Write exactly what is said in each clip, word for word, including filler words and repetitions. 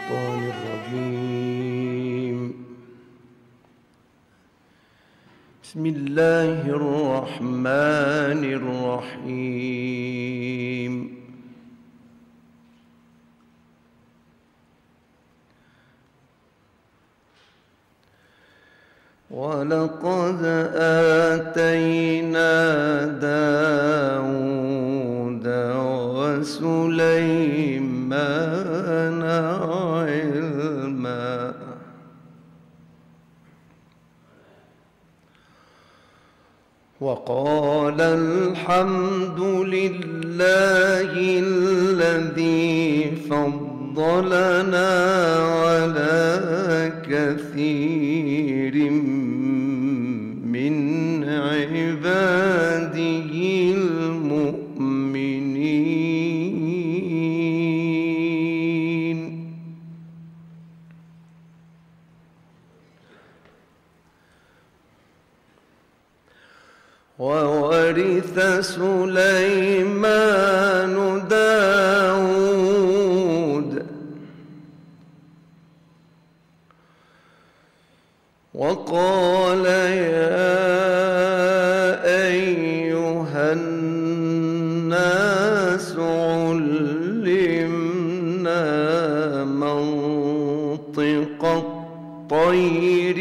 الشيطان الرجيم. بسم الله الرحمن الرحيم. ولقد آتينا داود وسليمان علما وقال الحمد لله الذي فضلنا على كثير من عباده المؤمنين. وورث سليمان داود وقال يا أيها الناس علمنا منطق الطير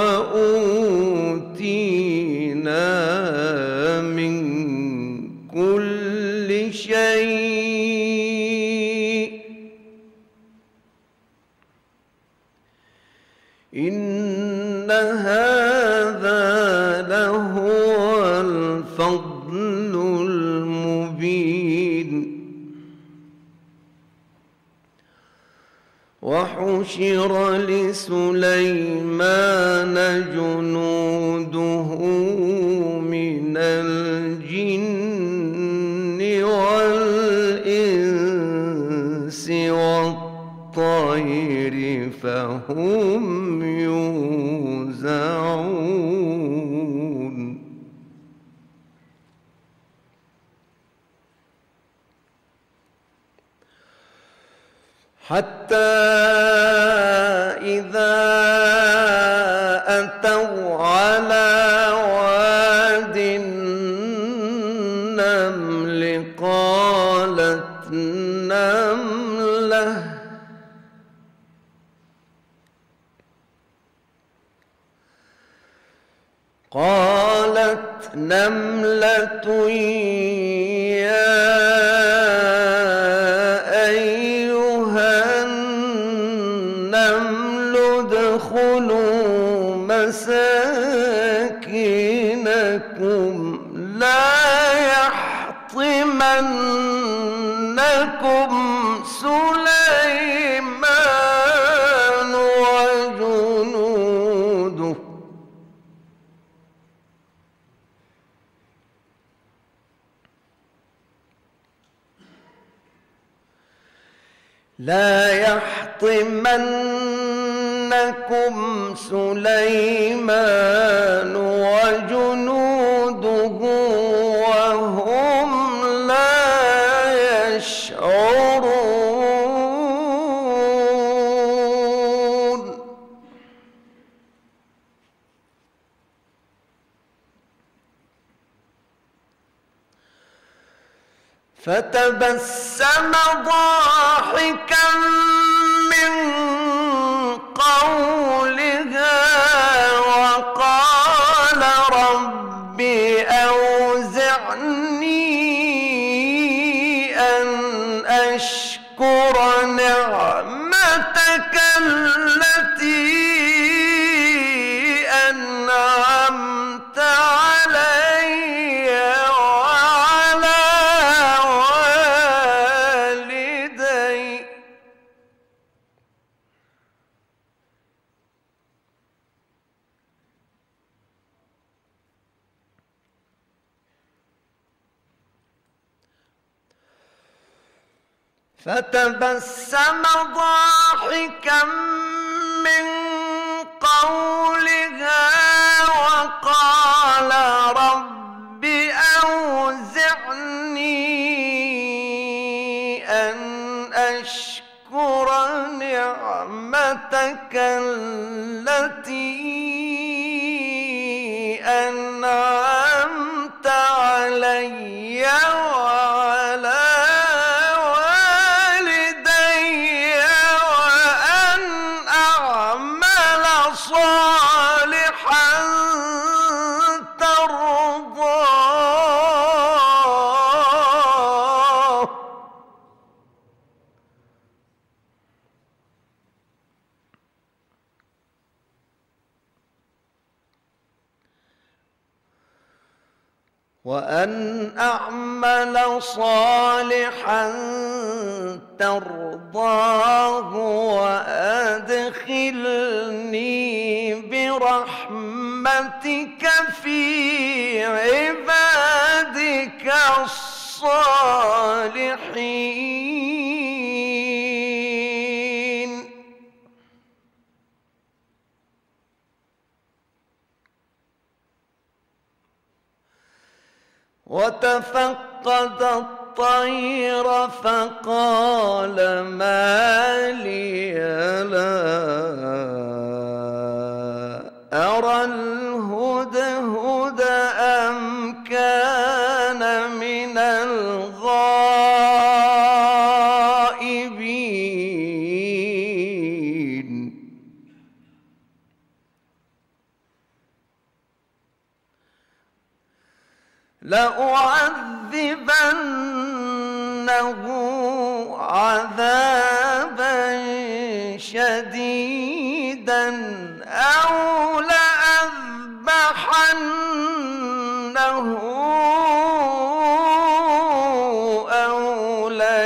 وأوتينا من كل شيء إن هذا لهو الفضل المبين. وحشر لسليمان جنوده من الجن والإنس والطير فهم يوزعون. حتى إذا أتوا على واد النمل قالت نملة قالت نملة يا أيها النمل ادخلوا مساكنكم لا يحطمنكم سليمان وجنوده لا يحطمنكم سليمان وجنوده وهم لا يشعرون. فتبسم ضاحكا من قولها وقال رب أوزعني أن أشكر نعمتك التي أنعمت علي وعلى والدي فتبسم ضاحكا من قولها وقال رب أوزعني أن أشكر نعمتك التي أنعمت علي وعلى والدي وأن أعمل صالحا ترضاه. وأن أعمل صالحا ترضاه وأدخلني برحمتك في عبادك الصالحين. وتفقد الطير فقال ما لي لا أرى الهدهد أم كان من الغائبين. لأعذبنه عذابا شديدا أو لأذبحنه أو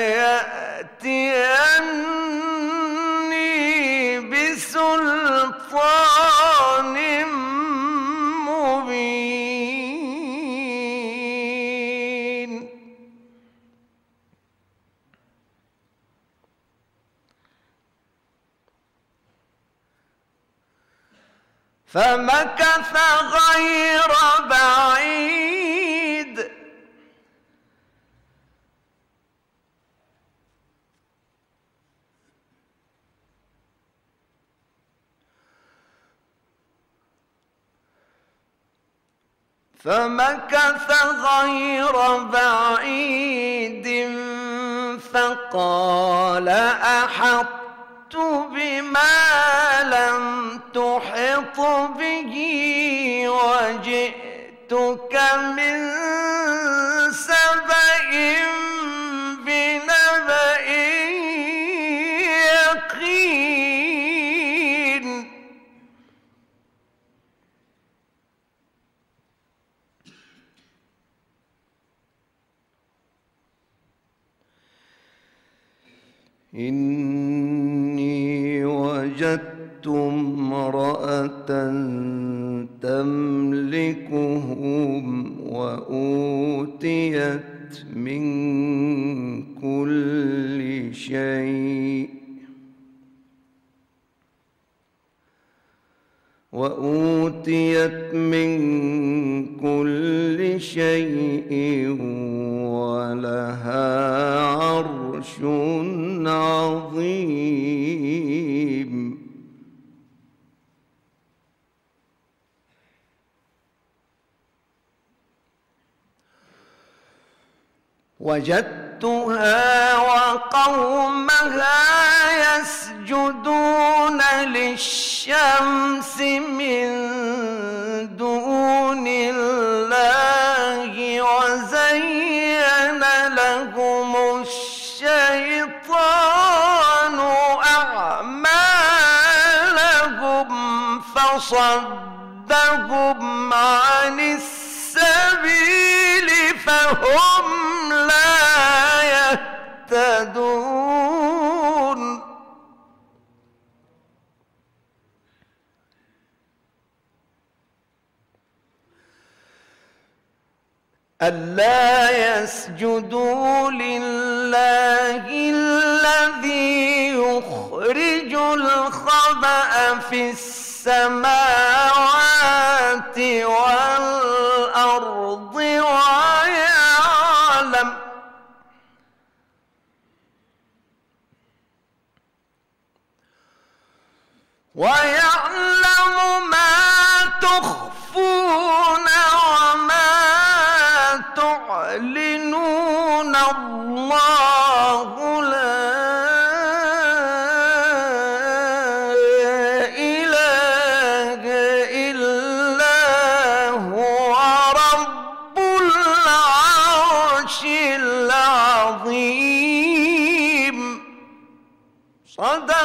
ليأتيني بسلطان فمكث غير بعيد فمكث غير بعيد فقال أحطت بما لم تحط به وجئتك من سبأ بنبأ يقين. إني وجدت امرأة تملكهم وأوتيت من كل شيء وأوتيت من كل شيء ولها عرش عظيم. وجدتها وقومها يسجدون للشمس من دون الله وزين لهم الشيطان أعمالهم فصدهم عن السبيل فهم لا يهتدون. ألا يسجدوا لله الذي يخرج الخبأ في السماوات والأرض ويعلم ويعلم ما تخفون وما تعلنون الله لا إله إلا هو رب العرش العظيم. صدق